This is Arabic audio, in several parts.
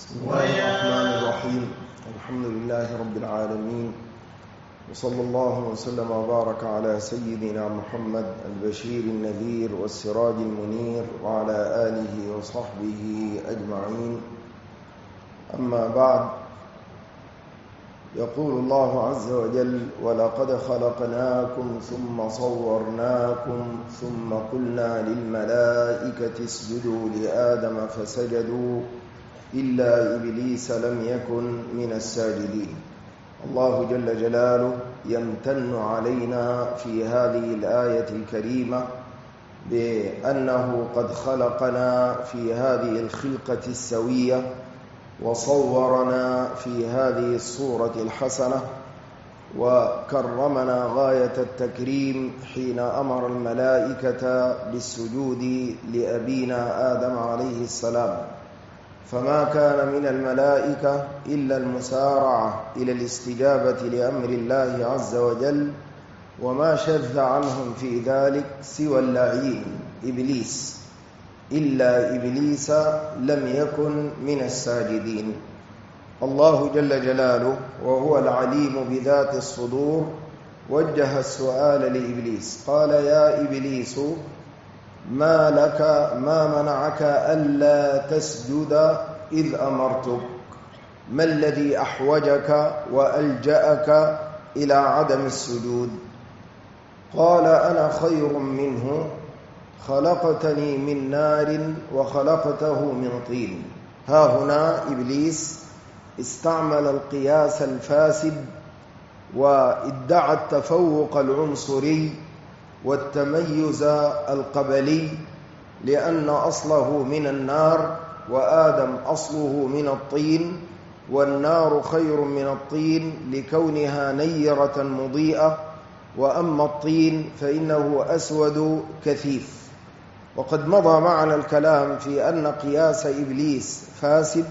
بسم الله الرحمن الرحيم. الحمد لله رب العالمين، وصلى الله وسلم وبارك على سيدنا محمد البشير النذير والسراج المنير وعلى آله وصحبه أجمعين. أما بعد، يقول الله عز وجل: ولقد خلقناكم ثم صورناكم ثم قلنا للملائكة اسجدوا لآدم فسجدوا إلا إبليس لم يكن من الساجدين. الله جل جلاله يمتن علينا في هذه الآية الكريمة بأنه قد خلقنا في هذه الخلقة السوية، وصورنا في هذه الصورة الحسنة، وكرمنا غاية التكريم حين أمر الملائكة بالسجود لأبينا آدم عليه السلام. فما كان من الملائكة إلا المسارعة إلى الاستجابة لأمر الله عز وجل، وما شذ عنهم في ذلك سوى اللعين إبليس، إلا إبليس لم يكن من الساجدين. الله جل جلاله وهو العليم بذات الصدور وجه السؤال لإبليس، قال: يا إبليس ما لك، ما منعك ألا تسجد إذ أمرتك؟ ما الذي أحوجك وألجأك إلى عدم السجود؟ قال: أنا خير منه، خلقتني من نار وخلقته من طين. ها هنا إبليس استعمل القياس الفاسد وادعى التفوق العنصري والتميز القبلي، لأن أصله من النار وآدم أصله من الطين، والنار خير من الطين لكونها نيرة مضيئة، وأما الطين فإنه أسود كثيف. وقد مضى معنا الكلام في أن قياس إبليس فاسد،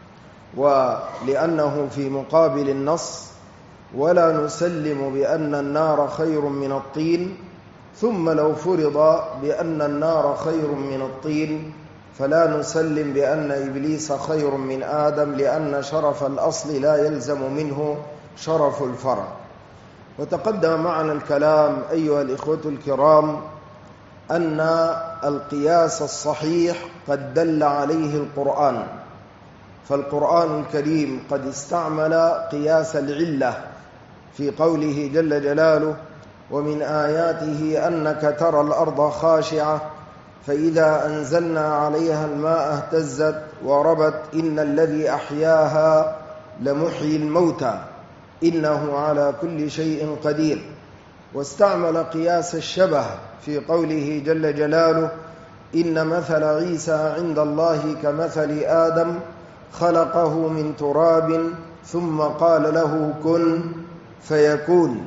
ولأنه في مقابل النص، ولا نسلم بأن النار خير من الطين. ثم لو فرض بأن النار خير من الطين، فلا نسلم بأن إبليس خير من آدم، لأن شرف الأصل لا يلزم منه شرف الفرع. وتقدم معنا الكلام أيها الإخوة الكرام أن القياس الصحيح قد دل عليه القرآن، فالقرآن الكريم قد استعمل قياس العلة في قوله جل جلاله: ومن آياته أنك ترى الأرض خاشعة فإذا أنزلنا عليها الماء اهتزت وربت إن الذي أحياها لمحيي الموتى إنه على كل شيء قدير. واستعمل قياس الشبه في قوله جل جلاله: إن مثل عيسى عند الله كمثل آدم خلقه من تراب ثم قال له كن فيكون.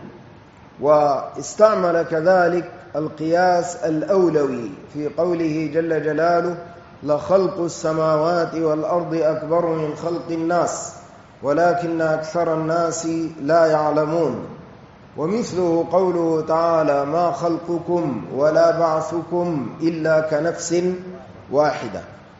واستعمل كذلك القياس الأولوي في قوله جل جلاله: لخلق السماوات والأرض أكبر من خلق الناس ولكن أكثر الناس لا يعلمون. ومثله قوله تعالى: ما خلقكم ولا بعثكم إلا كنفس واحدة.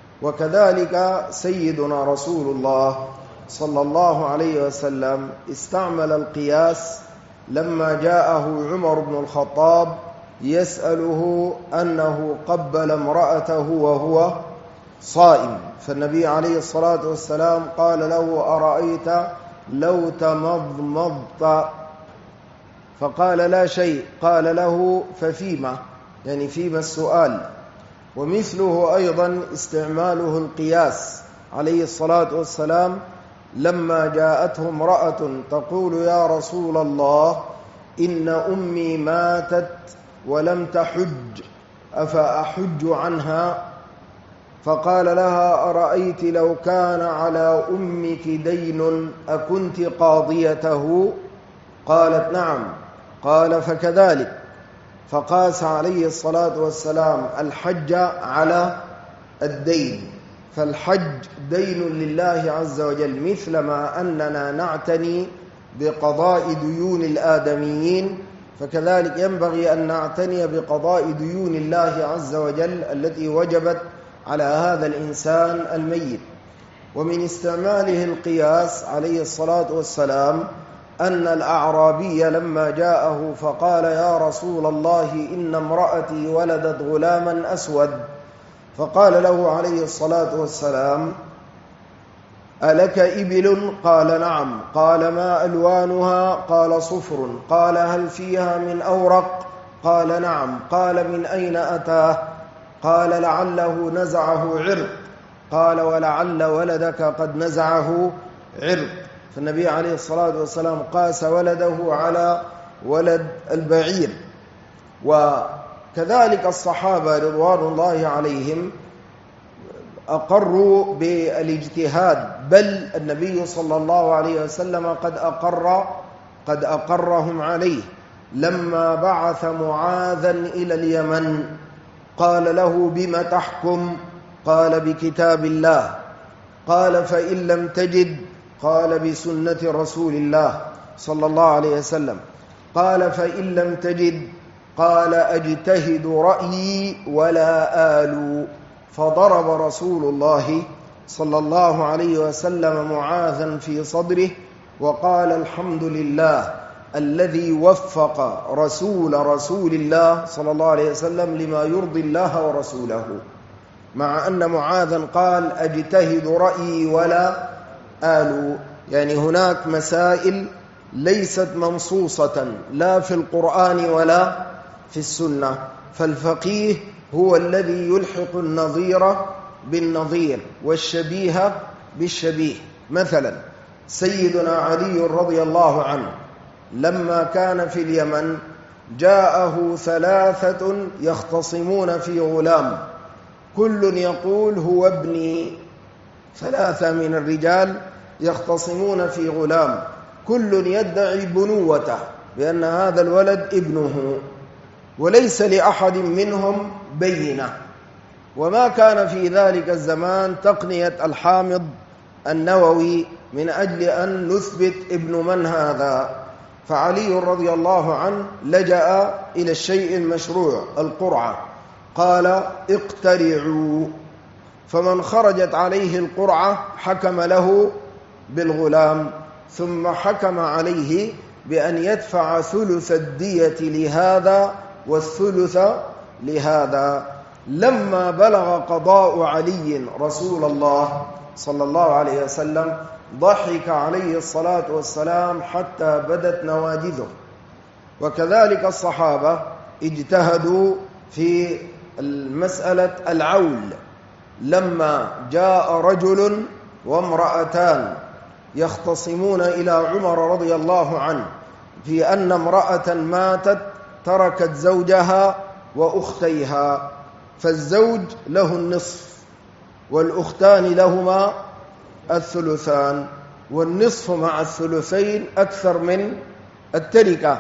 وكذلك سيدنا رسول الله صلى الله عليه وسلم استعمل القياس لما جاءه عمر بن الخطاب يسأله أنه قبل امرأته وهو صائم، فالنبي عليه الصلاة والسلام قال له: أرأيت لو تمضمضت؟ فقال: لا شيء. قال له: ففيما، يعني فيما السؤال. ومثله أيضا استعماله القياس عليه الصلاة والسلام لما جاءته امرأة تقول: يا رسول الله إن أمي ماتت ولم تحج أفأحج عنها؟ فقال لها: أرأيت لو كان على أمك دين أكنت قاضيته؟ قالت: نعم. قال: فكذلك. فقاس عليه الصلاة والسلام الحج على الدين، فالحج دين لله عز وجل، مثلما أننا نعتني بقضاء ديون الآدميين، فكذلك ينبغي أن نعتني بقضاء ديون الله عز وجل التي وجبت على هذا الإنسان الميت. ومن استعماله القياس عليه الصلاة والسلام أن الأعرابي لما جاءه فقال يا رسول الله إن امرأتي ولدت غلاما أسود، فقال له عليه الصلاة والسلام ألك إبل؟ قال نعم. قال ما ألوانها؟ قال صفر. قال هل فيها من أورق؟ قال نعم. قال من أين أتاه؟ قال لعله نزعه عرق. قال ولعل ولدك قد نزعه عرق. فالنبي عليه الصلاة والسلام قاس ولده على ولد البعير. وكذلك الصحابة رضوان الله عليهم أقروا بالاجتهاد، بل النبي صلى الله عليه وسلم قد أقرهم عليه لما بعث معاذا إلى اليمن. قال له بما تحكم؟ قال بكتاب الله. قال فإن لم تجد؟ قال بسنة رسول الله صلى الله عليه وسلم. قال فإن لم تجد؟ قال أجتهد رأيي ولا آل. فضرب رسول الله صلى الله عليه وسلم معاذا في صدره وقال الحمد لله الذي وفق رسول الله صلى الله عليه وسلم لما يرضي الله ورسوله، مع أن معاذا قال أجتهد رأيي ولا آل. يعني هناك مسائل ليست منصوصة لا في القرآن ولا في السنة، فالفقيه هو الذي يلحق النظير بالنظير والشبيه بالشبيه. مثلا سيدنا علي رضي الله عنه لما كان في اليمن جاءه 3 يختصمون في غلام، كل يقول هو ابني. 3 من الرجال يختصمون في غلام، كل يدعي بنوته بأن هذا الولد ابنه، وليس لأحد منهم بينة. وما كان في ذلك الزمان تقنية الحامض النووي من أجل أن نثبت ابن من هذا، فعلي رضي الله عنه لجأ إلى الشيء المشروع القرعة، قال اقترعوا، فمن خرجت عليه القرعة حكم له بالغلام، ثم حكم عليه بأن يدفع ثلث الدية لهذا والثلث لهذا. لما بلغ قضاء علي رسول الله صلى الله عليه وسلم ضحك عليه الصلاة والسلام حتى بدت نواجذه. وكذلك الصحابة اجتهدوا في المسألة العول، لما جاء رجل وامرأتان يختصمون إلى عمر رضي الله عنه في أن امرأة ماتت تركت زوجها وأختيها، فالزوج له النصف والأختان لهما الثلثان، والنصف مع الثلثين أكثر من التركة.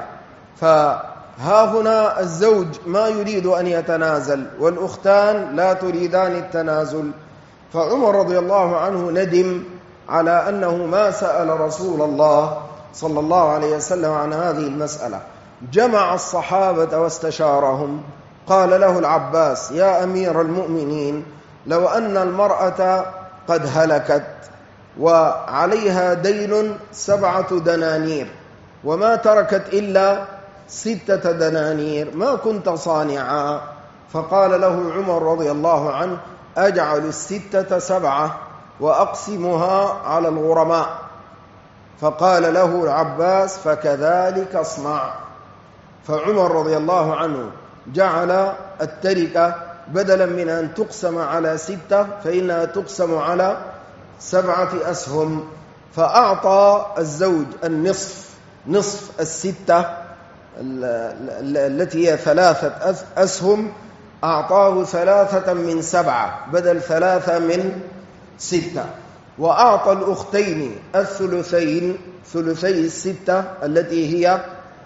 فها هنا الزوج ما يريد أن يتنازل والأختان لا تريدان التنازل، فعمر رضي الله عنه ندم على أنه ما سأل رسول الله صلى الله عليه وسلم عن هذه المسألة. جمع الصحابة واستشارهم، قال له العباس يا أمير المؤمنين لو أن المرأة قد هلكت وعليها دين 7 دنانير وما تركت إلا 6 دنانير ما كنت صانعا؟ فقال له عمر رضي الله عنه أجعل 6 7 وأقسمها على الغرماء. فقال له العباس فكذلك اصنع. فعمر رضي الله عنه جعل التركة بدلا من أن تقسم على 6 فإنها تقسم على 7 أسهم، فأعطى الزوج النصف، نصف 6 التي هي 3 أسهم، أعطاه 3 من 7 بدل 3 من 6، وأعطى الأختين الثلثين، ثلثي 6 التي هي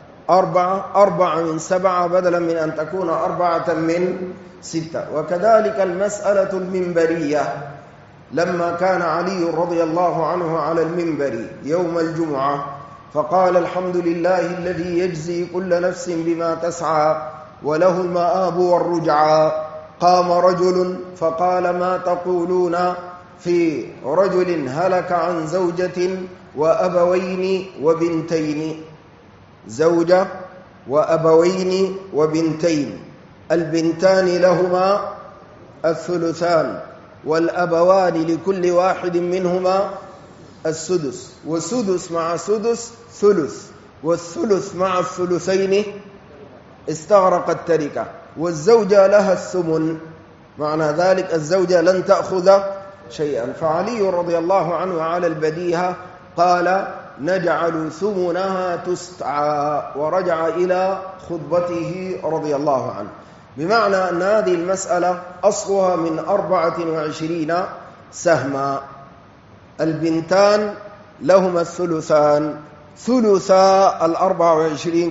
4 من 7 بدلا من أن تكون 4 من 6. وكذلك المسألة المنبرية، لما كان علي رضي الله عنه على المنبر يوم الجمعة فقال الحمد لله الذي يجزي كل نفس بما تسعى وله المآب والرجعى، قام رجل فقال ما تقولون في رجل هلك عن زوجة وأبوين وبنتين، زوجة وأبوين وبنتين، البنتان لهما الثلثان والأبوان لكل واحد منهما السدس، والسدس مع سدس ثلث، والثلث مع الثلثين استغرق التركة، والزوجة لها الثمن، معنى ذلك الزوجة لن تأخذ شيئا. فعلي رضي الله عنه على البديهة قال نجعل ثمنها تستعى، ورجع إلى خطبته رضي الله عنه، بمعنى أن هذه المسألة أصلها من 24 سهما. البنتان لهما الثلثان، ثلثا 24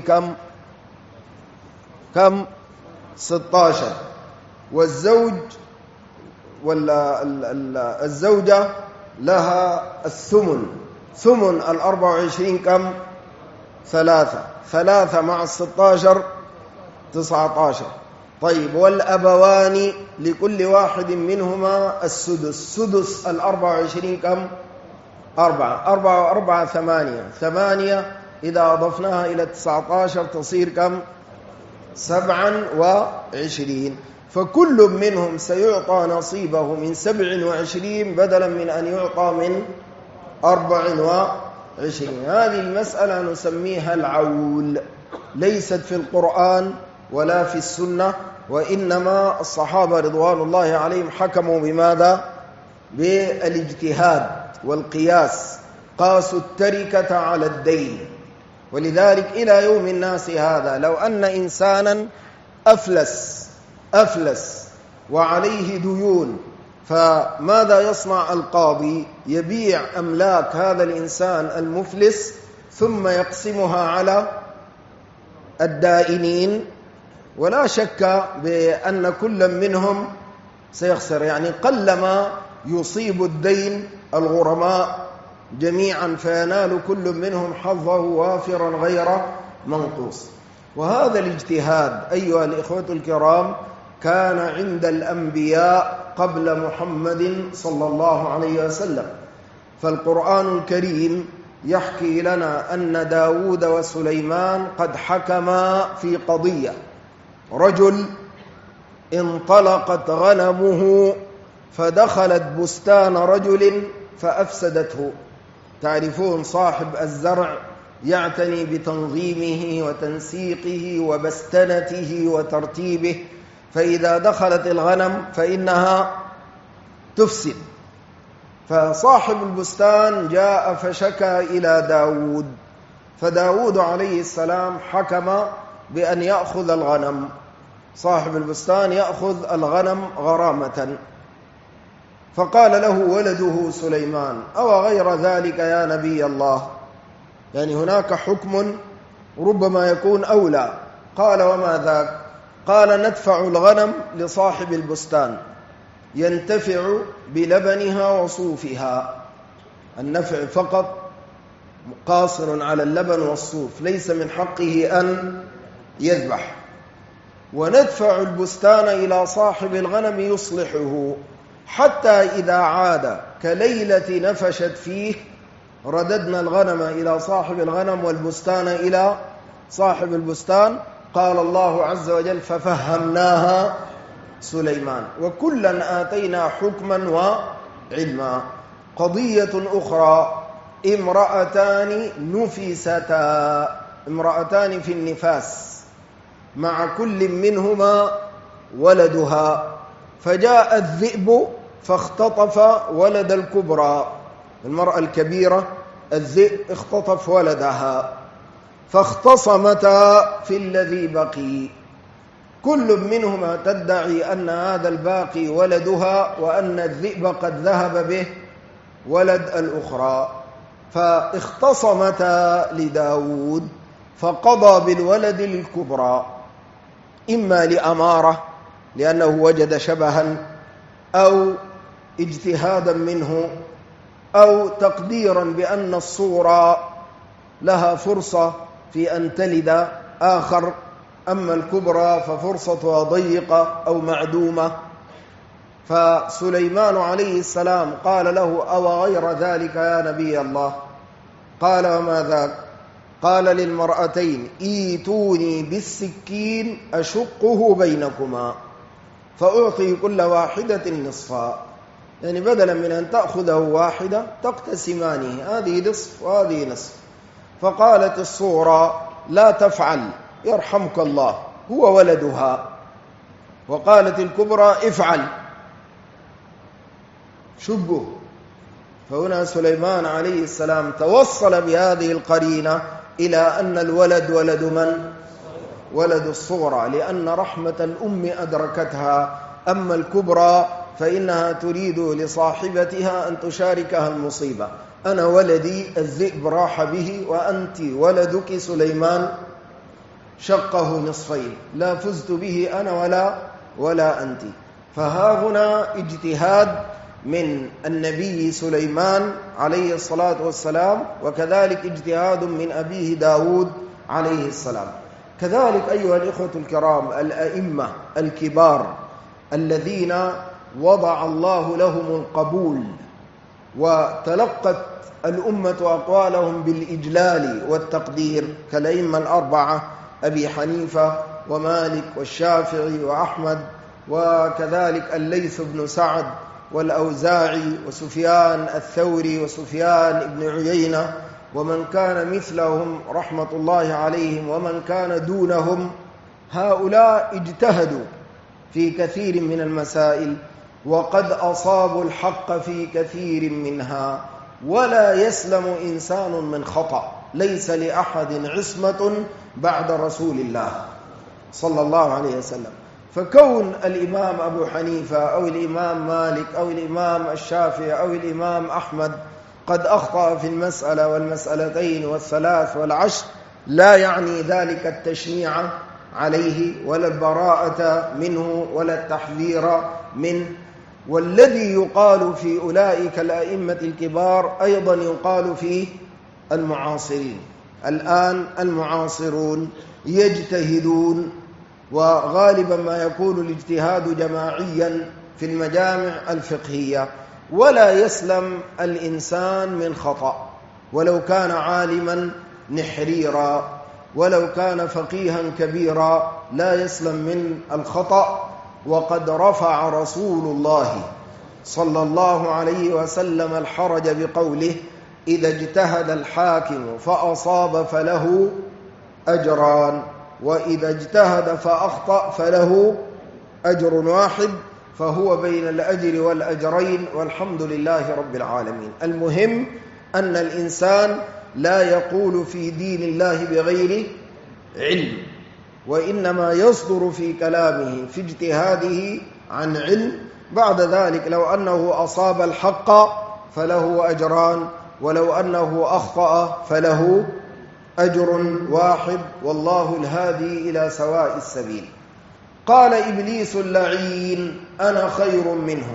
كم 16، والزوج الزوجة لها الثمن، ثمن 24 كم 3 مع 16 19. طيب والأبوان لكل واحد منهما السدس، سدس 24 كم 4 8 إذا أضفناها إلى 19 تصير كم 27. فكل منهم سيعطى نصيبه من 27 بدلا من أن يعطى من 24. هذه المسألة نسميها العول، ليست في القرآن ولا في السنة، وإنما الصحابة رضوان الله عليهم حكموا بماذا؟ بالاجتهاد والقياس، قاسوا التركة على الدين. ولذلك إلى يوم الناس هذا لو أن إنسانا أفلس وعليه ديون، فماذا يصنع القاضي؟ يبيع أملاك هذا الإنسان المفلس ثم يقسمها على الدائنين، ولا شك بأن كل منهم سيخسر، يعني قلما يصيب الدين الغرماء جميعا فينال كل منهم حظه وافرا غير منقوص. وهذا الاجتهاد أيها الإخوة الكرام كان عند الأنبياء قبل محمد صلى الله عليه وسلم. فالقرآن الكريم يحكي لنا أن داود وسليمان قد حكما في قضية، رجل انطلقت غنمه فدخلت بستان رجل فأفسدته. تعرفون صاحب الزرع يعتني بتنظيمه وتنسيقه وبستنته وترتيبه، فإذا دخلت الغنم فإنها تفسد. فصاحب البستان جاء فشكى إلى داود، فداود عليه السلام حكم بأن يأخذ الغنم، صاحب البستان يأخذ الغنم غرامة. فقال له ولده سليمان أو غير ذلك يا نبي الله، يعني هناك حكم ربما يكون أولى. قال وما ذاك؟ قال ندفع الغنم لصاحب البستان ينتفع بلبنها وصوفها، النفع فقط قاصر على اللبن والصوف، ليس من حقه أن يذبح. وندفع البستان إلى صاحب الغنم يصلحه، حتى إذا عاد كليلة نفشت فيه رددنا الغنم إلى صاحب الغنم والبستان إلى صاحب البستان. قال الله عز وجل ففهمناها سليمان وكلا آتينا حكما وعلما. قضية أخرى، امرأتان نفستا، امرأتان في النفاس مع كل منهما ولدها، فجاء الذئب فاختطف ولد الكبرى، المرأة الكبيرة الذئب اختطف ولدها، فاختصمتا في الذي بقي، كل منهما تدعي أن هذا الباقي ولدها وأن الذئب قد ذهب به ولد الأخرى. فاختصمتا لداود فقضى بالولد للكبرى، إما لأمارة لأنه وجد شبها، أو اجتهادا منه، أو تقديرا بأن الصورة لها فرصة في أن تلد آخر، أما الكبرى ففرصتها ضيقة أو معدومة. فسليمان عليه السلام قال له: أو غير ذلك يا نبي الله؟ قال: وما ذاك؟ قال للمرأتين: ايتوني بالسكين أشقه بينكما فأعطي كل واحدة نصفا. يعني بدلا من أن تأخذه واحدة تقتسمانه، هذه نصف وهذه نصف. فقالت الصغرى: لا تفعل يرحمك الله، هو ولدها. وقالت الكبرى: افعل شقه. فهنا سليمان عليه السلام توصل بهذه القرينة إلى أن الولد ولد من؟ ولد الصغرى، لأن رحمة الأم أدركتها. أما الكبرى فإنها تريد لصاحبتها أن تشاركها المصيبة. أنا ولدي الذئب راح به، وأنت ولدك سليمان شقه نصفين، لا فزت به أنا ولا أنت. فها هنا اجتهاد من النبي سليمان عليه الصلاة والسلام، وكذلك اجتهاد من أبيه داود عليه السلام. كذلك أيها الإخوة الكرام، الأئمة الكبار الذين وضع الله لهم القبول وتلقت الأمة أقوالهم بالإجلال والتقدير، كالأئمة الأربعة: أبي حنيفة ومالك والشافعي وأحمد، وكذلك الليث بن سعد والأوزاعي وسفيان الثوري وسفيان بن عيينة، ومن كان مثلهم رحمة الله عليهم، ومن كان دونهم. هؤلاء اجتهدوا في كثير من المسائل، وقد أصابوا الحق في كثير منها، ولا يسلم إنسان من خطأ. ليس لأحد عصمة بعد رسول الله صلى الله عليه وسلم. فكون الإمام أبو حنيفة أو الإمام مالك أو الإمام الشافعي أو الإمام أحمد قد أخطأ في المسألة والمسألتين والثلاث والعشر لا يعني ذلك التشنيع عليه ولا البراءة منه ولا التحذير منه. والذي يقال في أولئك الأئمة الكبار أيضا يقال في المعاصرين. الآن المعاصرون يجتهدون، وغالبا ما يكون الاجتهاد جماعيا في المجامع الفقهية، ولا يسلم الإنسان من خطأ، ولو كان عالما نحريرا، ولو كان فقيها كبيرا لا يسلم من الخطأ. وقد رفع رسول الله صلى الله عليه وسلم الحرج بقوله: إذا اجتهد الحاكم فأصاب فله أجران، وإذا اجتهد فأخطأ فله أجر واحد، فهو بين الأجر والأجرين، والحمد لله رب العالمين. المهم أن الإنسان لا يقول في دين الله بغير علم، وإنما يصدر في كلامه في اجتهاده عن علم. بعد ذلك لو أنه أصاب الحق فله أجران، ولو أنه أخطأ فله أجر واحد، والله الهادي إلى سواء السبيل. قال إبليس اللعين: أنا خير منه،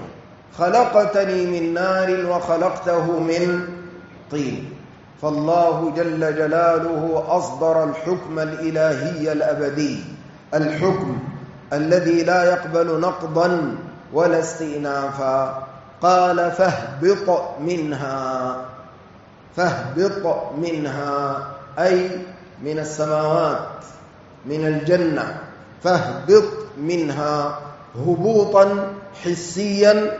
خلقتني من نار وخلقته من طين. فالله جل جلاله أصدر الحكم الإلهي الأبدي، الحكم الذي لا يقبل نقضا ولا استئنافا. قال: فاهبط منها. فاهبط منها أي من السماوات، من الجنة. فاهبط منها هبوطا حسيا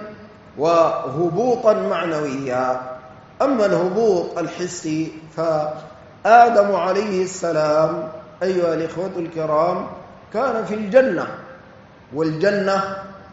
وهبوطا معنويا. أما الهبوط الحسي فآدم عليه السلام أيها الإخوة الكرام كان في الجنة، والجنة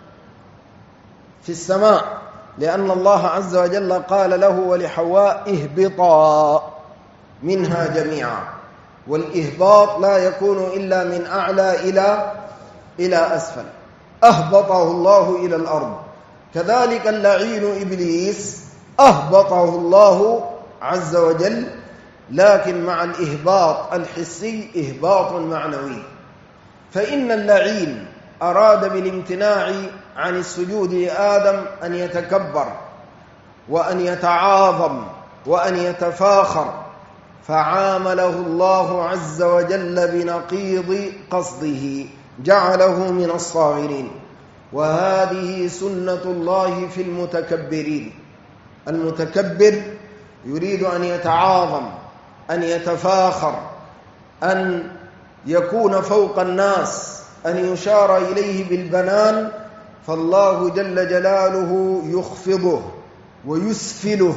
في السماء، لأن الله عز وجل قال له ولحواء: اهبطا منها جميعا. والإهباط لا يكون إلا من أعلى إلى أسفل. أهبطه الله إلى الأرض. كذلك اللعين إبليس أهبطه الله عز وجل، لكن مع الإهباط الحسي إهباط معنوي. فإن اللعين أراد بالامتناع عن السجود لآدم أن يتكبر وأن يتعاظم وأن يتفاخر، فعامله الله عز وجل بنقيض قصده، جعله من الصاغرين. وهذه سنة الله في المتكبرين. المتكبر يريد أن يتعاظم، أن يتفاخر، أن يكون فوق الناس، أن يشار إليه بالبنان، فالله جل جلاله يخفضه ويسفله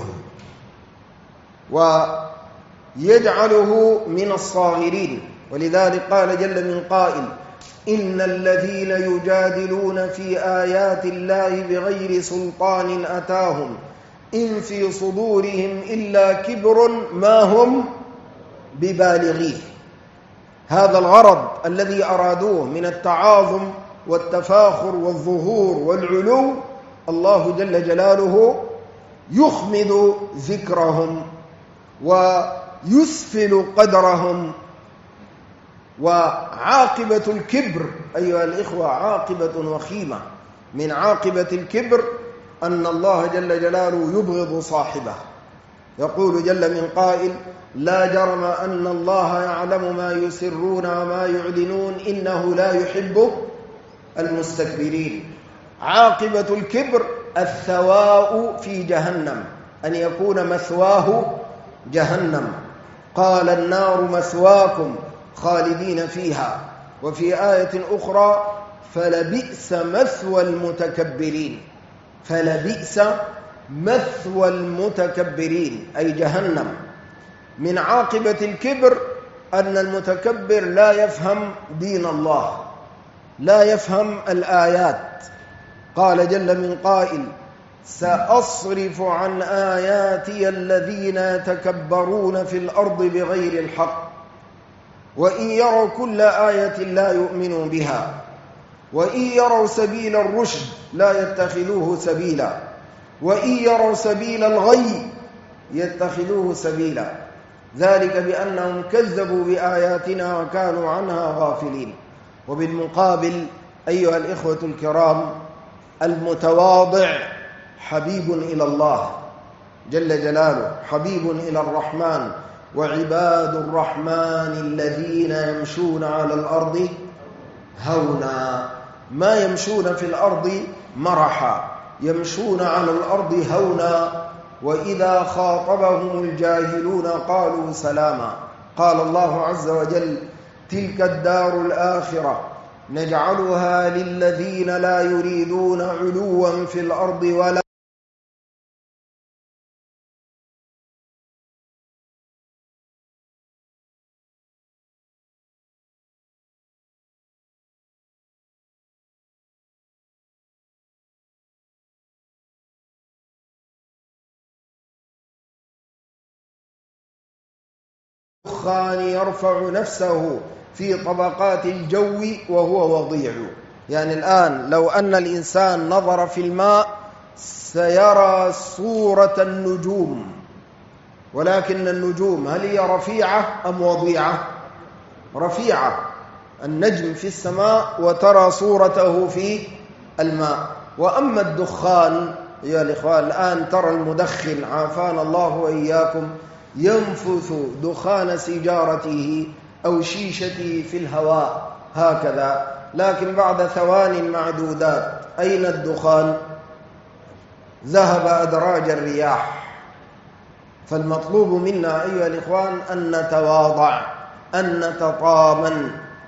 ويجعله من الصاغرين. ولذلك قال جل من قائل: إن الذين يجادلون في آيات الله بغير سلطان أتاهم إن في صدورهم إلا كبر ما هم ببالغيه. هذا الغرض الذي أرادوه من التعاظم والتفاخر والظهور والعلو، الله جل جلاله يخمد ذكرهم ويسفل قدرهم. وعاقبة الكبر أيها الإخوة عاقبة وخيمة. من عاقبة الكبر أن الله جل جلاله يبغض صاحبه. يقول جل من قائل: لا جرم أن الله يعلم ما يسرون وما يعلنون إنه لا يحب المستكبرين. عاقبة الكبر الثواء في جهنم، أن يكون مثواه جهنم. قال: النار مثواكم خالدين فيها. وفي آية أخرى: فلبئس مثوى المتكبرين. فلبئس مثوى المتكبرين أي جهنم. من عاقبة الكبر أن المتكبر لا يفهم دين الله، لا يفهم الآيات. قال جل من قائل: سأصرف عن آياتي الذين يتكبرون في الأرض بغير الحق وإن يروا كل آية لا يؤمنوا بها وإن يروا سبيل الرشد لا يتخذوه سبيلا وإن يروا سبيل الغي يتخذوه سبيلا ذلك بأنهم كذبوا بآياتنا وكانوا عنها غافلين. وبالمقابل أيها الإخوة الكرام، المتواضع حبيب إلى الله جل جلاله، حبيب إلى الرحمن. وعباد الرحمن الذين يمشون على الأرض هونا. ما يمشون في الأرض مرحا، يمشون على الأرض هونا. وإذا خاطبهم الجاهلون قالوا سلاما. قال الله عز وجل: تلك الدار الآخرة نجعلها للذين لا يريدون علوا في الأرض ولا دخان يرفع نفسه في طبقات الجو وهو وضيع. يعني الآن لو أن الإنسان نظر في الماء سيرى صورة النجوم، ولكن النجوم هل هي رفيعة أم وضيعة؟ رفيعة. النجم في السماء وترى صورته في الماء. وأما الدخان يا الإخوان، الآن ترى المدخن عافانا الله وإياكم ينفث دخان سيجارته أو شيشته في الهواء هكذا، لكن بعد ثوان معدودات أين الدخان؟ ذهب أدراج الرياح. فالمطلوب منا أيها الإخوان أن نتواضع، أن نتطامن.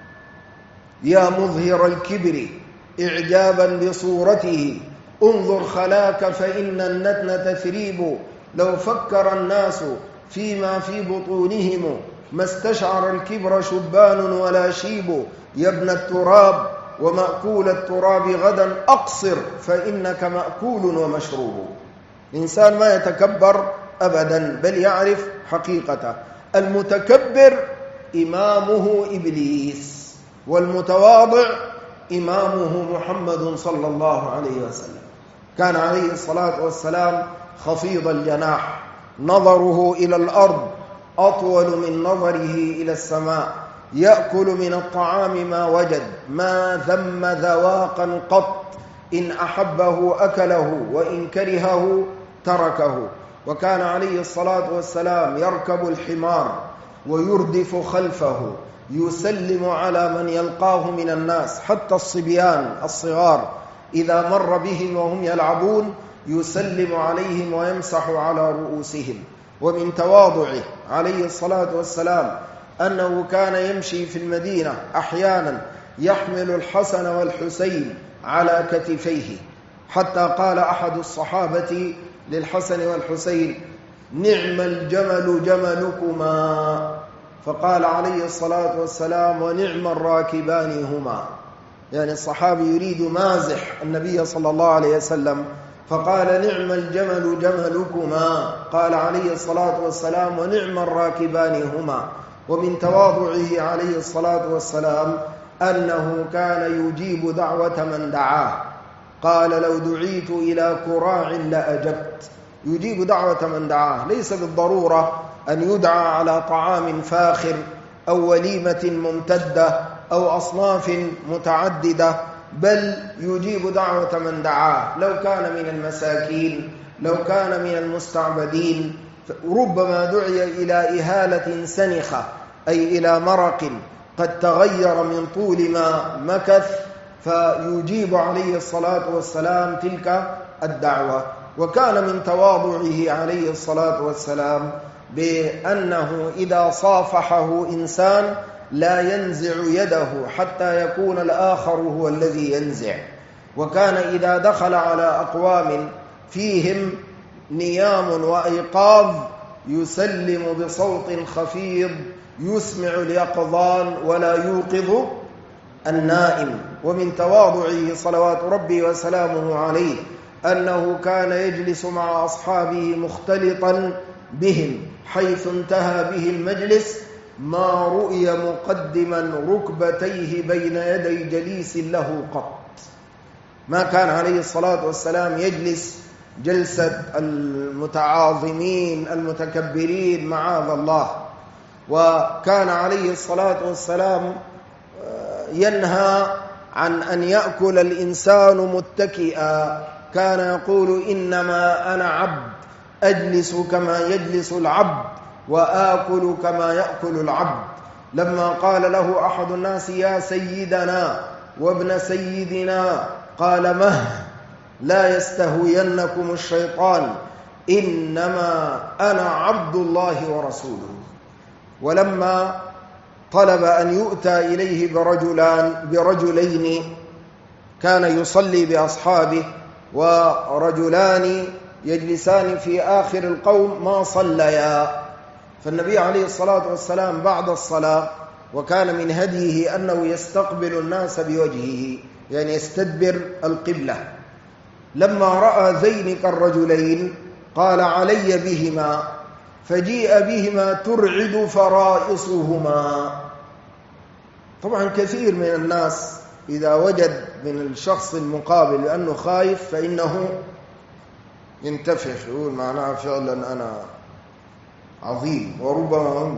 يا مظهر الكبر إعجابا بصورته انظر خلاك فإن النتن تثريب. لو فكر الناس فيما في بطونهم ما استشعر الكبر شبان ولا شيب. يا ابن التراب ومأكول التراب غدا أقصر فإنك مأكول ومشروب. الإنسان ما يتكبر أبدا بل يعرف حقيقته. المتكبر إمامه إبليس، والمتواضع إمامه محمد صلى الله عليه وسلم. كان عليه الصلاة والسلام خفيض الجناح، نظره إلى الأرض أطول من نظره إلى السماء. يأكل من الطعام ما وجد، ما ذم ذواقا قط. إن أحبه أكله وإن كرهه تركه. وكان عليه الصلاة والسلام يركب الحمار ويردف خلفه، يسلم على من يلقاه من الناس حتى الصبيان الصغار. إذا مر بهم وهم يلعبون يسلم عليهم ويمسح على رؤوسهم. ومن تواضعه عليه الصلاة والسلام أنه كان يمشي في المدينة أحيانا يحمل الحسن والحسين على كتفيه، حتى قال أحد الصحابة للحسن والحسين: نعم الجمل جملكما. فقال عليه الصلاة والسلام: ونعم الراكبان هما. يعني الصحابي يريد مازح النبي صلى الله عليه وسلم، فقال: نعم الجمل جملكما. قال عليه الصلاة والسلام: ونعم الراكبان هما. ومن تواضعه عليه الصلاة والسلام أنه كان يجيب دعوة من دعاه. قال: لو دعيت إلى كراع لأجبت. يجيب دعوة من دعاه، ليس بالضرورة أن يدعى على طعام فاخر أو وليمة ممتدة أو أصناف متعددة، بل يجيب دعوة من دعاه. لو كان من المساكين، لو كان من المستعبدين، ربما دعي إلى إهالة سنخة، أي إلى مرق قد تغير من طول ما مكث، فيجيب عليه الصلاة والسلام تلك الدعوة. وكان من تواضعه عليه الصلاة والسلام بأنه إذا صافحه إنسان لا ينزع يده حتى يكون الآخر هو الذي ينزع. وكان إذا دخل على أقوام فيهم نيام وأيقاظ يسلم بصوت خفيض يسمع اليقظان ولا يوقظ النائم. ومن تواضعه صلوات ربي وسلامه عليه أنه كان يجلس مع أصحابه مختلطا بهم، حيث انتهى به المجلس ما رؤي مقدما ركبتيه بين يدي جليس له قط. ما كان عليه الصلاة والسلام يجلس جلسة المتعاظمين المتكبرين معاذ الله. وكان عليه الصلاة والسلام ينهى عن أن يأكل الإنسان متكئا. كان يقول: إنما أنا عبد، أجلس كما يجلس العبد وآكل كما يأكل العبد. لما قال له أحد الناس: يا سيدنا وابن سيدنا، قال: مه، لا يستهوينكم الشيطان، إنما أنا عبد الله ورسوله. ولما طلب أن يؤتى إليه برجلين كان يصلي بأصحابه، ورجلان يجلسان في آخر القوم ما صليا، فالنبي عليه الصلاة والسلام بعد الصلاة، وكان من هديه أنه يستقبل الناس بوجهه، يعني يستدبر القبلة، لما رأى ذينك الرجلين قال: علي بهما، فجيء بهما ترعد فرائصهما. طبعا كثير من الناس إذا وجد من الشخص المقابل لأنه خايف فإنه ينتفخ، يقول معناها فعلا أنا عظيم، وربما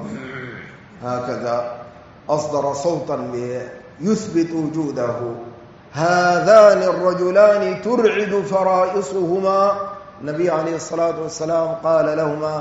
هكذا أصدر صوتا ليثبت وجوده. هذان الرجلان ترعد فرائصهما. النبي عليه الصلاة والسلام قال لهما: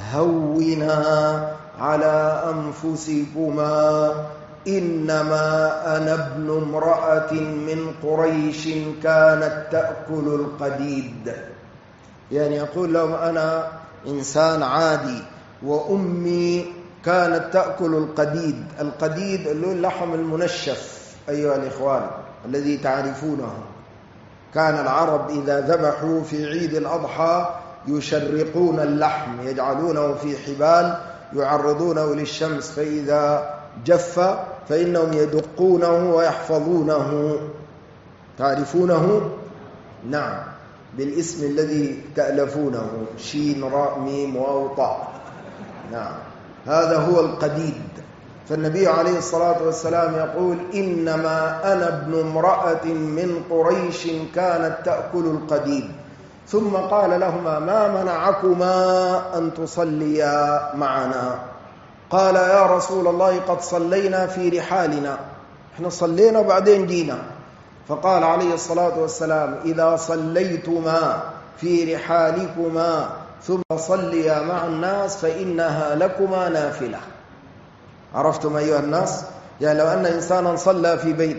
هونا على أنفسكما، إنما أنا ابن امرأة من قريش كانت تأكل القديد. يعني يقول لهم: أنا إنسان عادي، وأمي كانت تأكل القديد. القديد اللي هو اللحم المنشف أيها الإخوان الذي تعرفونه. كان العرب إذا ذبحوا في عيد الأضحى يشرقون اللحم، يجعلونه في حبال يعرضونه للشمس، فإذا جف فإنهم يدقونه ويحفظونه. تعرفونه؟ نعم، بالاسم الذي تألفونه: شين راء ميم واو طاء. نعم، هذا هو القديد. فالنبي عليه الصلاة والسلام يقول: إنما أنا ابن امرأة من قريش كانت تأكل القديد. ثم قال لهما: ما منعكما أن تصليا معنا؟ قال: يا رسول الله قد صلينا في رحالنا، احنا صلينا وبعدين جينا. فقال عليه الصلاة والسلام: إذا صليتما في رحالكما ثم صليا مع الناس فإنها لكما نافلة. عرفتم أيها الناس؟ يعني لو أن إنسانا صلى في بيته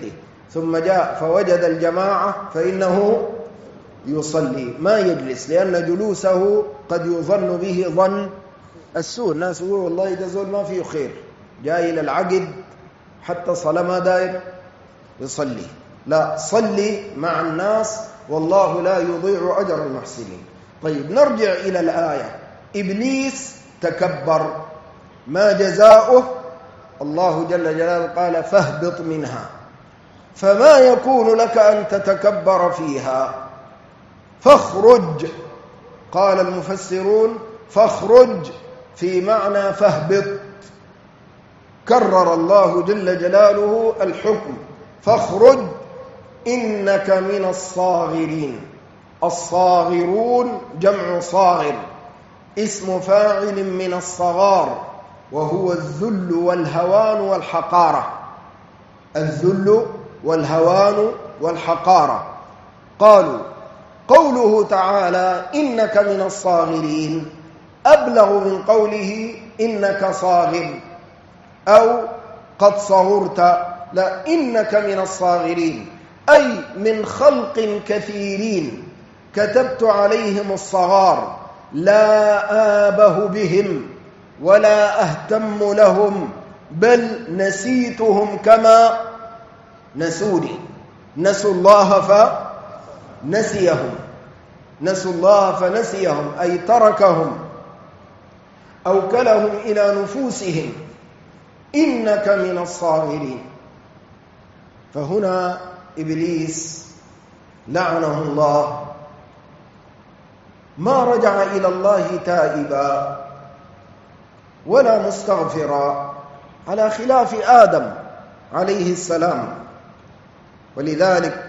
ثم جاء فوجد الجماعة فإنه يصلي، ما يجلس، لأن جلوسه قد يظن به ظن السوء. الناس يقول والله ده زول ما فيه خير، جاي إلى العقد حتى صلاة ما داير يصلي. لا، صلي مع الناس والله لا يضيع أجر المحسنين. طيب نرجع إلى الآية. إبليس تكبر، ما جزاؤه؟ الله جل جلاله قال فاهبط منها، فما يكون لك أن تتكبر فيها فاخرج. قال المفسرون فاخرج في معنى فاهبط، كرر الله جل جلاله الحكم فاخرج إنك من الصاغرين. الصاغرون جمع صاغر، اسم فاعل من الصغار، وهو الذل والهوان والحقارة. الذل والهوان والحقارة. قالوا قوله تعالى إنك من الصاغرين أبلغ من قوله إنك صاغر أو قد صغرت. لا، إنك من الصاغرين أي من خلق كثيرين كتبت عليهم الصغار، لا آبه بهم ولا أهتم لهم، بل نسيتهم كما نسوني. نسوا الله فنسيهم، نسوا الله فنسيهم أي تركهم، أوكلهم إلى نفوسهم. إنك من الصاغرين. فهنا إبليس لعنه الله ما رجع إلى الله تائبا ولا مستغفرا، على خلاف آدم عليه السلام. ولذلك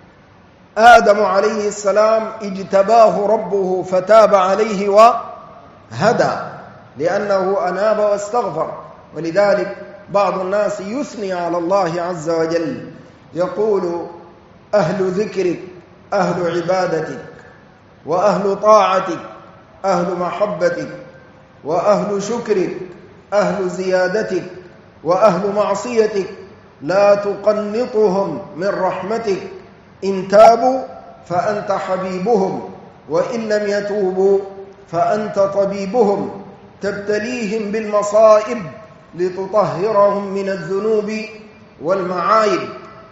آدم عليه السلام اجتباه ربه فتاب عليه وهدى، لأنه أناب واستغفر. ولذلك بعض الناس يثني على الله عز وجل، يقول أهل ذكرك، أهل عبادتك، وأهل طاعتك، أهل محبتك، وأهل شكرك، أهل زيادتك، وأهل معصيتك، لا تقنطهم من رحمتك، إن تابوا فأنت حبيبهم، وإن لم يتوبوا فأنت طبيبهم، تبتليهم بالمصائب لتطهرهم من الذنوب والمعايب.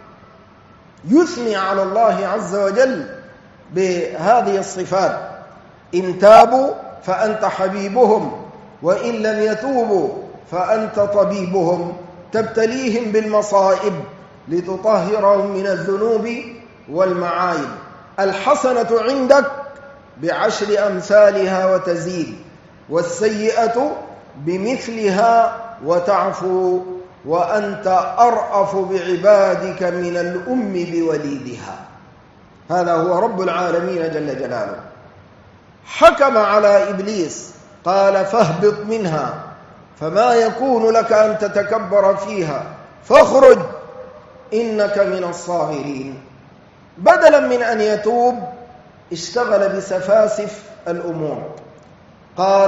يثني على الله عز وجل بهذه الصفات: إن تابوا فأنت حبيبهم، وإن لم يتوبوا فأنت طبيبهم، تبتليهم بالمصائب لتطهرهم من الذنوب والمعايب. الحسنة عندك ب10 أمثالها وتزيد، والسيئة بمثلها وتعفو، وأنت أرأف بعبادك من الأم بوليدها. هذا هو رب العالمين جل جلاله. حكم على إبليس قال فاهبط منها، فما يكون لك أن تتكبر فيها، فاخرج إنك من الصاغرين. بدلا من أن يتوب اشتغل بسفاسف الأمور. قال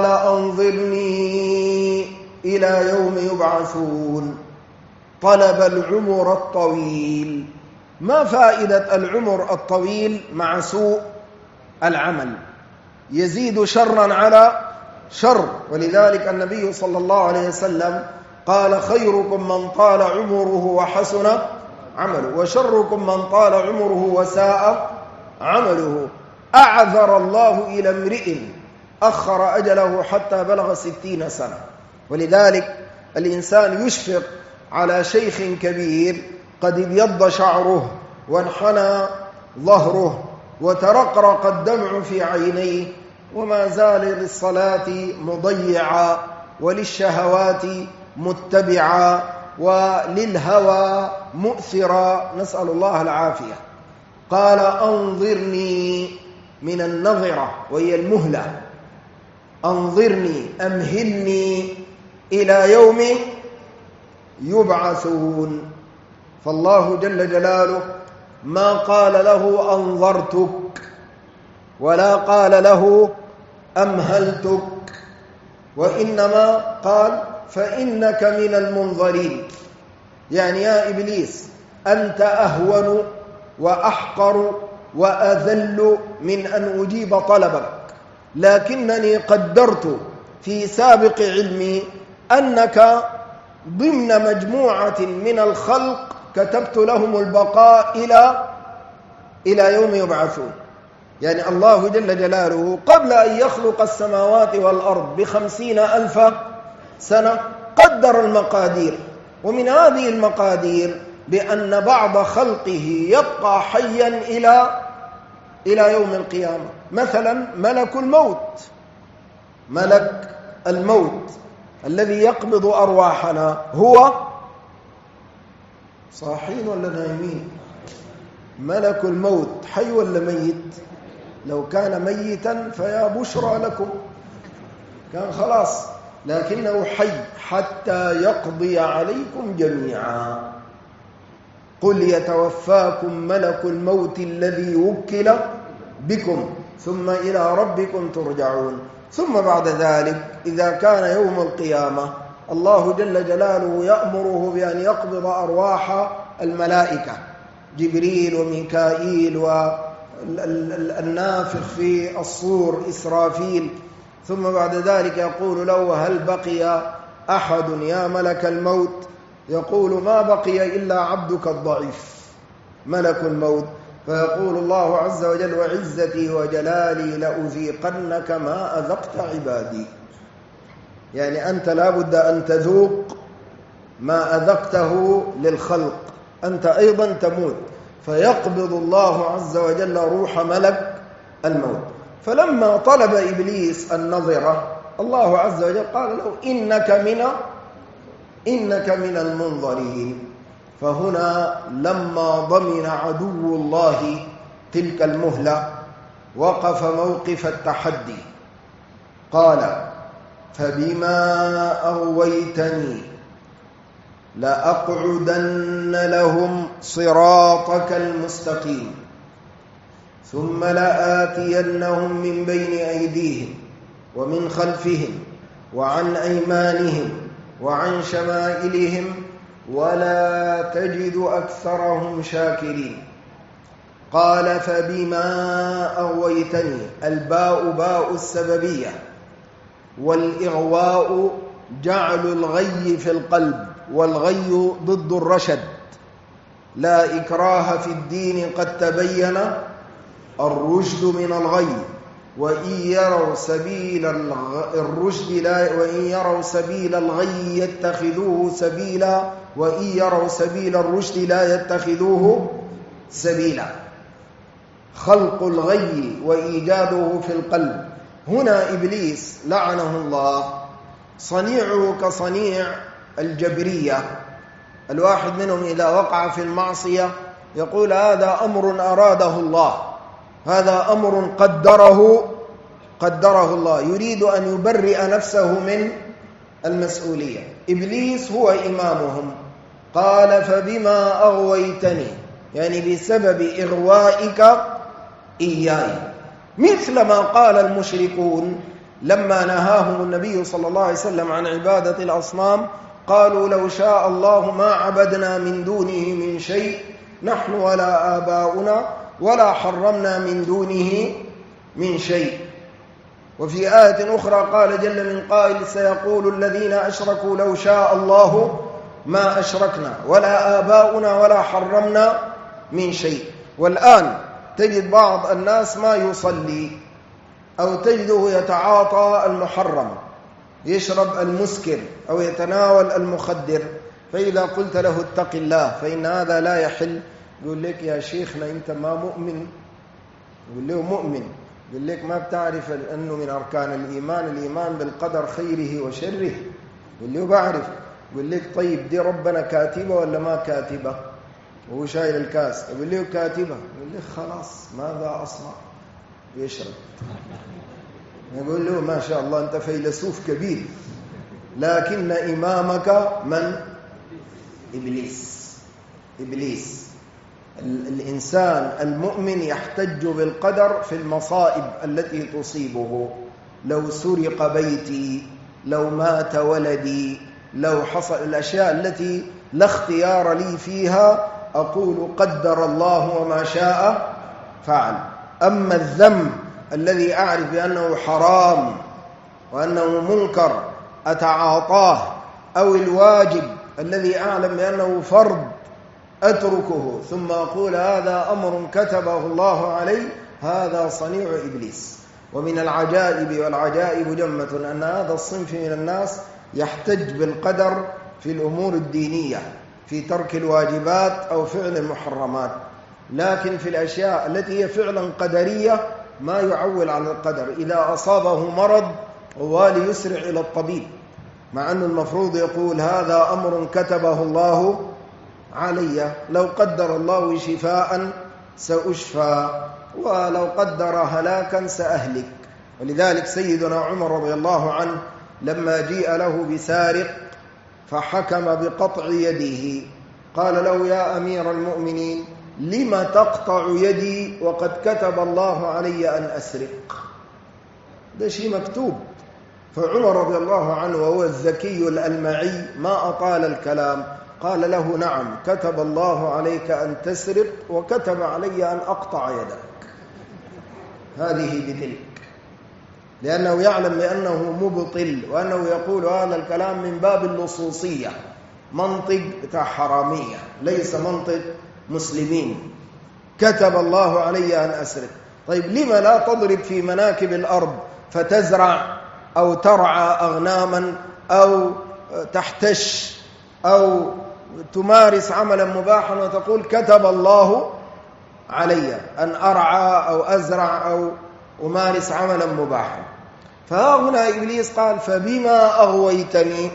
أنظرني إلى يوم يبعثون. طلب العمر الطويل. ما فائدة العمر الطويل مع سوء العمل؟ يزيد شرا على شر. ولذلك النبي صلى الله عليه وسلم قال خيركم من طال عمره وحسن عمله، وشركم من طال عمره وساء عمله. أعذر الله إلى امرئ أخر أجله حتى بلغ 60 سنة. ولذلك الإنسان يشفق على شيخ كبير قد ابيض شعره وانحنى ظهره وترقرق الدمع في عينيه، وما زال للصلاة مضيعا، وللشهوات متبعا، وللهوى مؤثرا، نسأل الله العافية. قال أنظرني من النظرة وهي المهلة، أنظرني أمهلني إلى يوم يبعثون. فالله جل جلاله ما قال له أنظرتك ولا قال له أمهلتك، وإنما قال فإنك من المنظرين. يعني يا إبليس أنت أهون وأحقر وأذل من أن أجيب طلبك، لكنني قدرت في سابق علمي أنك ضمن مجموعة من الخلق كتبت لهم البقاء إلى يوم يبعثون. يعني الله جل جلاله قبل أن يخلق السماوات والأرض ب50,000 سنة قدر المقادير، ومن هذه المقادير بأن بعض خلقه يبقى حيا إلى يوم القيامة. مثلا ملك الموت، ملك الموت الذي يقبض أرواحنا هو صاحين ولا نايمين؟ ملك الموت حي ولا ميت؟ لو كان ميتا فيا بشرى لكم، كان خلاص، لكنه حي حتى يقضي عليكم جميعا. قل يتوفاكم ملك الموت الذي وكل بكم ثم إلى ربكم ترجعون. ثم بعد ذلك إذا كان يوم القيامة الله جل جلاله يأمره بأن يقبض أرواح الملائكة، جبريل وميكائيل والنافخ في الصور إسرافيل. ثم بعد ذلك يقول له هل بقي أحد يا ملك الموت؟ يقول ما بقي إلا عبدك الضعيف ملك الموت. فيقول الله عز وجل وعزتي وجلالي لأذيقنك ما أذقت عبادي. يعني أنت لا بد أن تذوق ما أذقته للخلق، أنت أيضا تموت. فيقبض الله عز وجل روح ملك الموت. فلما طلب إبليس النظرة الله عز وجل قال له إنك من المنظرين. فهنا لما ضمن عدو الله تلك المهلة وقف موقف التحدي، قال فبما أغويتني لأقعدن لهم صراطك المستقيم ثم لآتينهم من بين أيديهم ومن خلفهم وعن أيمانهم وعن شمائلهم ولا تجد أكثرهم شاكرين. قال فبما أغويتني، الباء باء السببية، والإغواء جعل الغي في القلب، والغي ضد الرشد. لا إكراه في الدين قد تبين الرشد من الغي، وإن يروا سبيل الغي يتخذوه سبيلا وإن يروا سبيل الرشد لا يتخذوه سبيلا. خلق الغي وإيجاده في القلب. هنا إبليس لعنه الله صنيعه كصنيع الجبرية، الواحد منهم إذا وقع في المعصية يقول هذا أمر أراده الله، هذا أمر قدره الله، يريد أن يبرئ نفسه من المسؤولية. إبليس هو إمامهم. قال فبما أغويتني، يعني بسبب إغوائك إياي، مثل ما قال المشركون لما نهاهم النبي صلى الله عليه وسلم عن عبادة الأصنام، قالوا لو شاء الله ما عبدنا من دونه من شيء نحن ولا آباؤنا ولا حرمنا من دونه من شيء. وفي آية أخرى قال جل من قائل سيقول الذين أشركوا لو شاء الله ما أشركنا ولا آباؤنا ولا حرمنا من شيء. والآن تجد بعض الناس ما يصلي أو تجده يتعاطى المحرم، يشرب المسكر أو يتناول المخدر، فإذا قلت له اتق الله فإن هذا لا يحل، يقول لك يا شيخنا أنت ما مؤمن. يقول له مؤمن، يقول لك ما بتعرف أنه من أركان الإيمان بالقدر خيره وشره. يقول له بعرف. يقول لك طيب دي ربنا كاتبة ولا ما كاتبة؟ وهو شايل الكاس. يقول له كاتبة. يقول لك خلاص ماذا أصنع؟ يشرب. يقول له ما شاء الله أنت فيلسوف كبير، لكن إمامك من؟ إبليس. الإنسان المؤمن يحتج بالقدر في المصائب التي تصيبه. لو سرق بيتي، لو مات ولدي، لو حصل الأشياء التي لا اختيار لي فيها، أقول قدر الله وما شاء فعل. أما الذنب الذي أعرف بأنه حرام وأنه منكر أتعاطاه، أو الواجب الذي أعلم بأنه فرض أتركه ثم أقول هذا أمر كتبه الله علي، هذا صنيع إبليس. ومن العجائب، والعجائب جمة، أن هذا الصنف من الناس يحتج بالقدر في الأمور الدينية، في ترك الواجبات أو فعل المحرمات، لكن في الأشياء التي هي فعلا قدرية ما يعول على القدر. إذا أصابه مرض والي يسرع إلى الطبيب، مع أنه المفروض يقول هذا أمر كتبه الله علي، لو قدر الله شفاء سأشفى، ولو قدر هلاكا سأهلك. ولذلك سيدنا عمر رضي الله عنه لما جيء له بسارق فحكم بقطع يده، قال له يا أمير المؤمنين لم تقطع يدي وقد كتب الله علي أن أسرق؟ ده شيء مكتوب. فعمر رضي الله عنه وهو الذكي الألمعي ما أطال الكلام، قال له نعم كتب الله عليك أن تسرق وكتب علي أن أقطع يدك، هذه بتلك، لأنه يعلم بأنه مبطل، وأنه يقول هذا الكلام من باب اللصوصية، منطق بتاع حرامية، ليس منطق مسلمين. كتب الله علي أن أسرق. طيب لما لا تضرب في مناكب الأرض فتزرع أو ترعى أغناما أو تحتش أو تمارس عملا مباحا وتقول كتب الله علي أن أرعى أو أزرع أو أمارس عملا مباحا؟ فهنا إبليس قال فبما أغويتني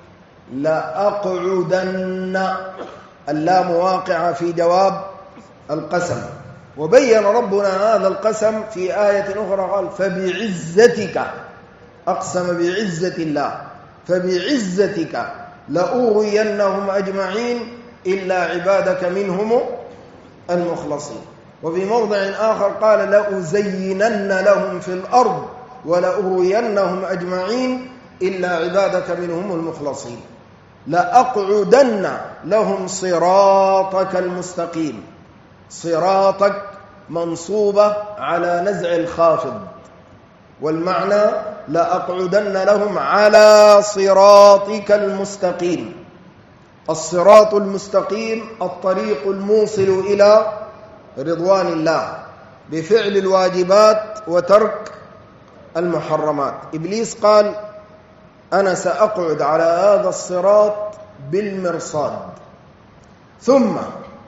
لأقعدن، اللام واقعة في جواب القسم، وبين ربنا هذا القسم في آية أخرى قال فبعزتك، أقسم بعزة الله، فبعزتك لأغوينهم أجمعين إلا عبادك منهم المخلصين. وفي موضع آخر قال لأزينن لهم في الأرض ولأغوينهم أجمعين إلا عبادك منهم المخلصين. لأقعدن لهم صراطك المستقيم، صراطك منصوبة على نزع الخافض، والمعنى لأقعدن لهم على صراطك المستقيم. الصراط المستقيم الطريق الموصل إلى رضوان الله بفعل الواجبات وترك المحرمات. إبليس قال أنا سأقعد على هذا الصراط بالمرصاد، ثم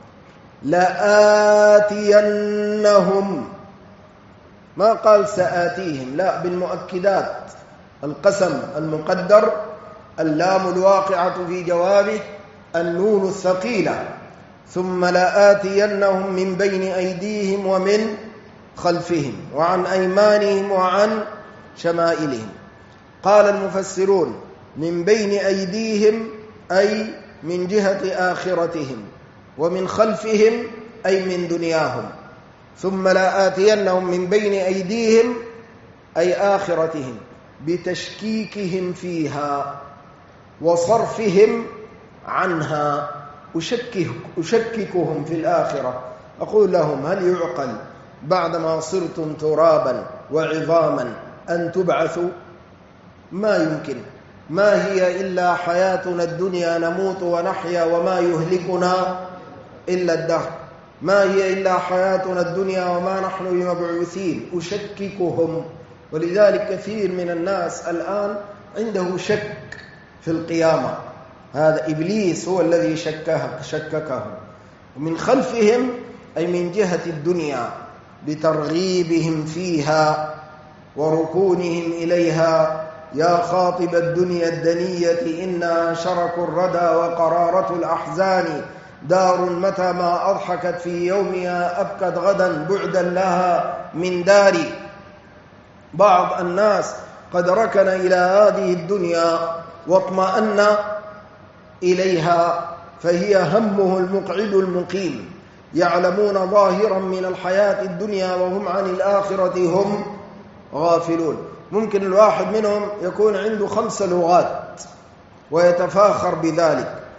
لآتينهم، ما قال سآتيهم، لا، بالمؤكدات، القسم المقدر، اللام الواقعة في جوابه، النون الثقيلة، ثم لآتينهم من بين أيديهم ومن خلفهم وعن أيمانهم وعن شمائلهم. قال المفسرون من بين أيديهم أي من جهة آخرتهم، ومن خلفهم أي من دنياهم. ثم لآتينهم من بين أيديهم أي آخرتهم بتشكيكهم فيها وصرفهم عنها، أشككهم في الآخرة، أقول لهم هل يعقل بعدما صرتم ترابا وعظاما أن تبعثوا؟ ما يمكن، ما هي إلا حياتنا الدنيا نموت ونحيا وما يهلكنا إلا الدهر، ما هي إلا حياتنا الدنيا وما نحن بمبعوثين. أشككهم. ولذلك كثير من الناس الآن عنده شك في القيامة، هذا إبليس هو الذي شككهم. ومن خلفهم أي من جهة الدنيا بترغيبهم فيها وركونهم إليها. يا خاطب الدنيا الدنية إنا شرك الردى وقرارة الأحزان، دار متى ما أضحكت في يومها أبكت غدا بعدا لها من داري. بعض الناس قد ركن إلى هذه الدنيا واطمأن إليها، فهي همه المقعد المقيم، يعلمون ظاهرا من الحياة الدنيا وهم عن الآخرة هم غافلون. ممكن الواحد منهم يكون عنده 5 لغات ويتفاخر بذلك،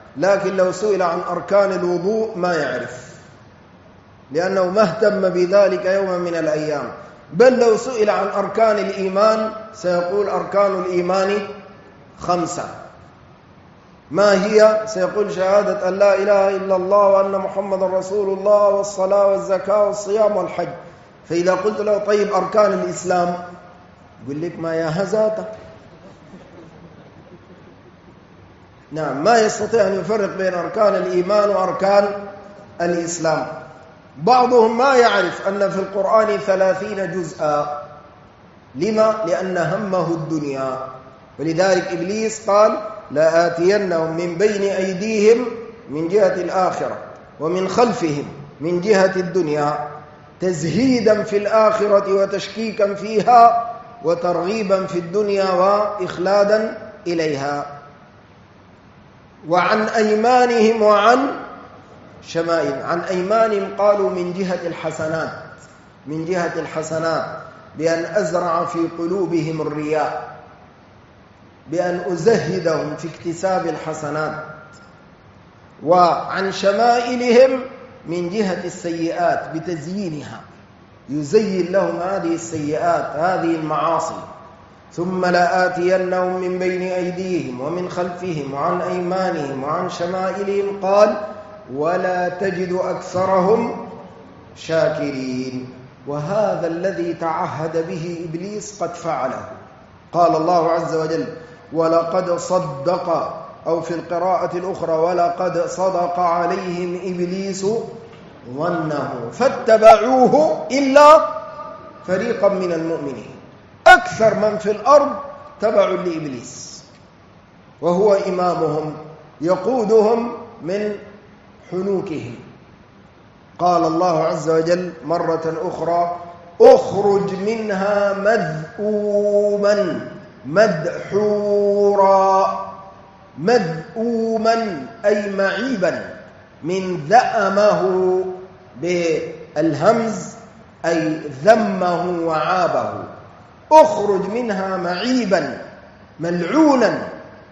لكن لو سئل عن أركان الوضوء ما يعرف، لأنه ما اهتم بذلك يوما من الأيام. بل لو سئل عن أركان الإيمان سيقول أركان الإيمان 5. ما هي؟ سيقول شهادة أن لا إله إلا الله وأن محمد رسول الله والصلاة والزكاة والصيام والحج. فإذا قلت له طيب أركان الإسلام، يقول لك ما يا هزاته. نعم، ما يستطيع أن يفرق بين أركان الإيمان وأركان الإسلام. بعضهم ما يعرف أن في القرآن 30 جزءا. لما؟ لأن همه الدنيا. ولذلك إبليس قال لآتينهم من بين أيديهم من جهة الآخرة ومن خلفهم من جهة الدنيا، تزهيدا في الآخرة وتشكيكا فيها وترغيبا في الدنيا وإخلادا إليها. وعن أيمانهم وعن شمائل. عن أيمانهم قالوا من جهة الحسنات، من جهة الحسنات، بأن أزرع في قلوبهم الرياء، بأن أزهدهم في اكتساب الحسنات. وعن شمائلهم من جهة السيئات بتزيينها، يزين لهم هذه السيئات هذه المعاصي. ثم لآتينهم من بين أيديهم ومن خلفهم وعن أيمانهم وعن شمائلهم قال ولا تجد أكثرهم شاكرين. وهذا الذي تعهد به إبليس قد فعله. قال الله عز وجل ولقد صدق، أو في القراءة الأخرى ولقد صدق عليهم إبليس ظنه فاتبعوه إلا فريقا من المؤمنين. أكثر من في الأرض تبع لإبليس، وهو إمامهم يقودهم من حنوكهم. قال الله عز وجل مرة أخرى اخرج منها مذءوما مدحورا. مذءوما أي معيبا، من ذأمه بالهمز أي ذمه وعابه. اخرج منها معيبا ملعونا.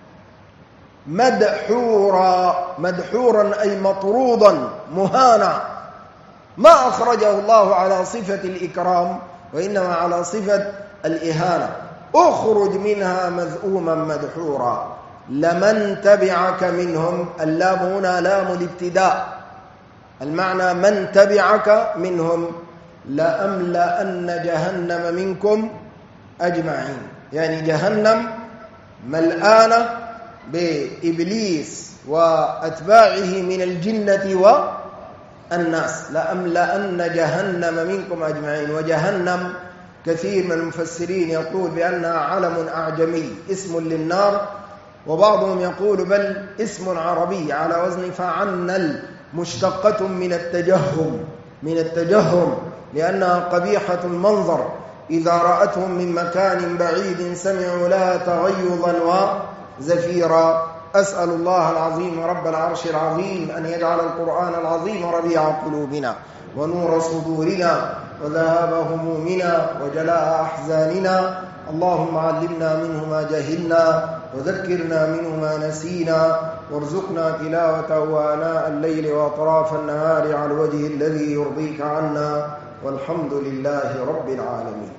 مدحورا، مدحورا أي مطرودا مهانا. ما أخرجه الله على صفة الإكرام وإنما على صفة الإهانة. اخرج منها مذءوما مدحورا. لمن تبعك منهم، اللام هنا لام الابتداء، المعنى من تبعك منهم لأملأن جهنم منكم أجمعين. يعني جهنم ملآنة بإبليس وأتباعه من الجنة والناس. لأملأن جهنم منكم أجمعين. وجهنم كثير من المفسرين يقول بأنها علم أعجمي اسم للنار، وبعضهم يقول بل اسم عربي على وزن فعنل مشتقة من التجهم، من التجهم، لأنها قبيحة المنظر. إذا رأتهم من مكان بعيد سمعوا لها تغيظا وزفيرا. أسأل الله العظيم رب العرش العظيم أن يجعل القرآن العظيم ربيع قلوبنا ونور صدورنا وذهاب همومنا وجلاء أحزاننا. اللهم علمنا منه ما جهلنا وذكرنا منه ما نسينا، وارزقنا تلاوته آناء الليل وأطراف النهار على الوجه الذي يرضيك عنا، والحمد لله رب العالمين.